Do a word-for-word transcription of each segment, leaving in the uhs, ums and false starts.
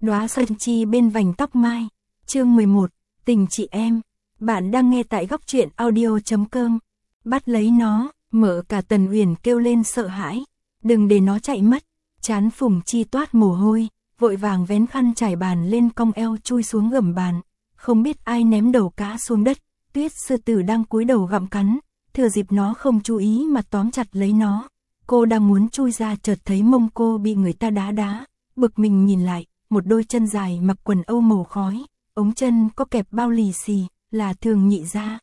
Đóa xuân chi bên vành tóc mai. Chương mười một, tình chị em. Bạn đang nghe tại góc truyện audio chấm com. Bắt lấy nó, Mở Cả Tần Uyển kêu lên sợ hãi. Đừng để nó chạy mất. Trán Phùng Chi toát mồ hôi, vội vàng vén khăn trải bàn lên cong eo chui xuống gầm bàn. Không biết ai ném đầu cá xuống đất, Tuyết sư tử đang cúi đầu gặm cắn, thừa dịp nó không chú ý mà tóm chặt lấy nó. Cô đang muốn chui ra chợt thấy mông cô bị người ta đá đá, bực mình nhìn lại, một đôi chân dài mặc quần âu màu khói, ống chân có kẹp bao lì xì, là Thường Nhị Gia.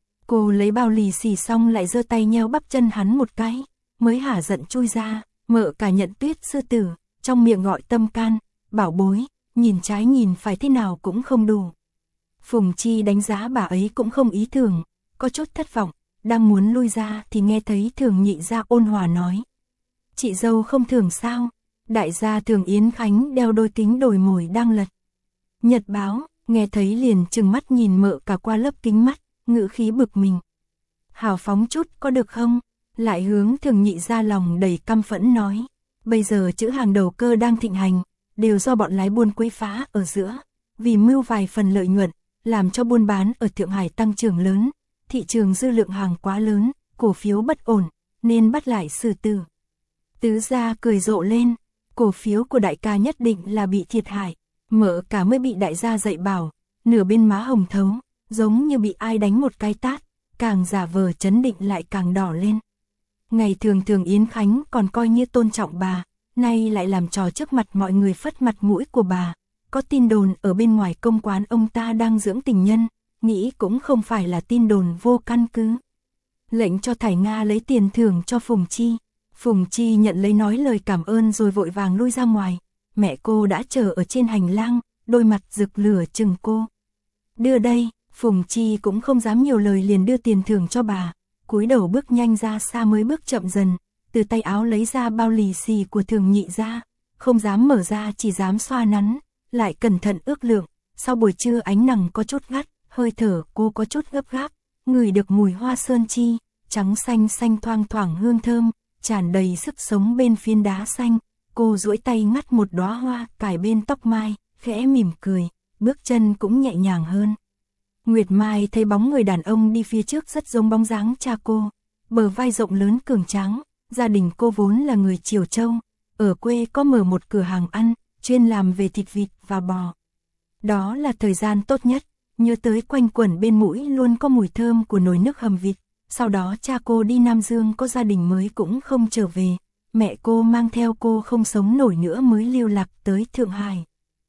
Cô lấy bao lì xì xong lại giơ tay nheo bắp chân hắn một cái, mới hả giận chui ra. Mợ Cả nhận Tuyết sư tử, trong miệng gọi tâm can, bảo bối, nhìn trái nhìn phải thế nào cũng không đủ. Phùng Chi đánh giá bà ấy cũng không ý thường, có chút thất vọng, đang muốn lui ra thì nghe thấy Thường Nhị Gia ôn hòa nói. Chị dâu không thường sao? Đại gia Thường Yến Khánh đeo đôi kính đồi mồi đang lật nhật báo, nghe thấy liền trừng mắt nhìn Mợ Cả qua lớp kính mắt, ngữ khí bực mình. Hào phóng chút có được không? Lại hướng Thường Nhị Gia lòng đầy căm phẫn nói. Bây giờ chữ hàng đầu cơ đang thịnh hành, đều do bọn lái buôn quấy phá ở giữa, vì mưu vài phần lợi nhuận, làm cho buôn bán ở Thượng Hải tăng trưởng lớn, thị trường dư lượng hàng quá lớn, cổ phiếu bất ổn, nên bắt lại xử tử. Tứ gia cười rộ lên, cổ phiếu của đại ca nhất định là bị thiệt hại. Mợ Cả mới bị đại gia dạy bảo, nửa bên má hồng thấu, giống như bị ai đánh một cái tát, càng giả vờ trấn định lại càng đỏ lên. Ngày thường Thường Yến Khánh còn coi như tôn trọng bà, nay lại làm trò trước mặt mọi người phất mặt mũi của bà. Có tin đồn ở bên ngoài công quán ông ta đang dưỡng tình nhân, nghĩ cũng không phải là tin đồn vô căn cứ. Lệnh cho Thải Nga lấy tiền thưởng cho Phùng Chi. Phùng Chi nhận lấy nói lời cảm ơn rồi vội vàng lui ra ngoài. Mẹ cô đã chờ ở trên hành lang, đôi mặt rực lửa chừng cô. Đưa đây, Phùng Chi cũng không dám nhiều lời liền đưa tiền thưởng cho bà. Cúi đầu bước nhanh ra xa mới bước chậm dần, từ tay áo lấy ra bao lì xì của Thường Nhị Gia, không dám mở ra chỉ dám xoa nắn, lại cẩn thận ước lượng. Sau buổi trưa ánh nắng có chút gắt, hơi thở cô có chút gấp gáp, ngửi được mùi hoa sơn chi, trắng xanh xanh thoang thoảng hương thơm, tràn đầy sức sống bên phiến đá xanh. Cô duỗi tay ngắt một đóa hoa cài bên tóc mai, khẽ mỉm cười, bước chân cũng nhẹ nhàng hơn. Nguyệt Mai thấy bóng người đàn ông đi phía trước rất giống bóng dáng cha cô, bờ vai rộng lớn cường tráng. Gia đình cô vốn là người Triều Châu, ở quê có mở một cửa hàng ăn, chuyên làm về thịt vịt và bò. Đó là thời gian tốt nhất, nhớ tới quanh quẩn bên mũi luôn có mùi thơm của nồi nước hầm vịt. Sau đó cha cô đi Nam Dương có gia đình mới cũng không trở về, mẹ cô mang theo cô không sống nổi nữa mới lưu lạc tới Thượng Hải.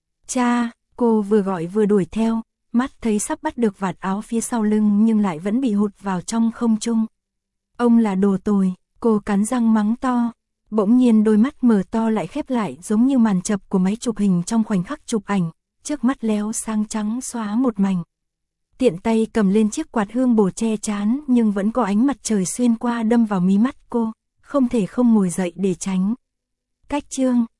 Cha, cô vừa gọi vừa đuổi theo, mắt thấy sắp bắt được vạt áo phía sau lưng nhưng lại vẫn bị hụt vào trong không trung. Ông là đồ tồi, cô cắn răng mắng to. Bỗng nhiên đôi mắt mở to lại khép lại giống như màn chập của máy chụp hình trong khoảnh khắc chụp ảnh, trước mắt léo sang trắng xóa một mảnh. Tiện tay cầm lên chiếc quạt hương bổ che chán nhưng vẫn có ánh mặt trời xuyên qua đâm vào mí mắt cô, không thể không ngồi dậy để tránh. Cách chương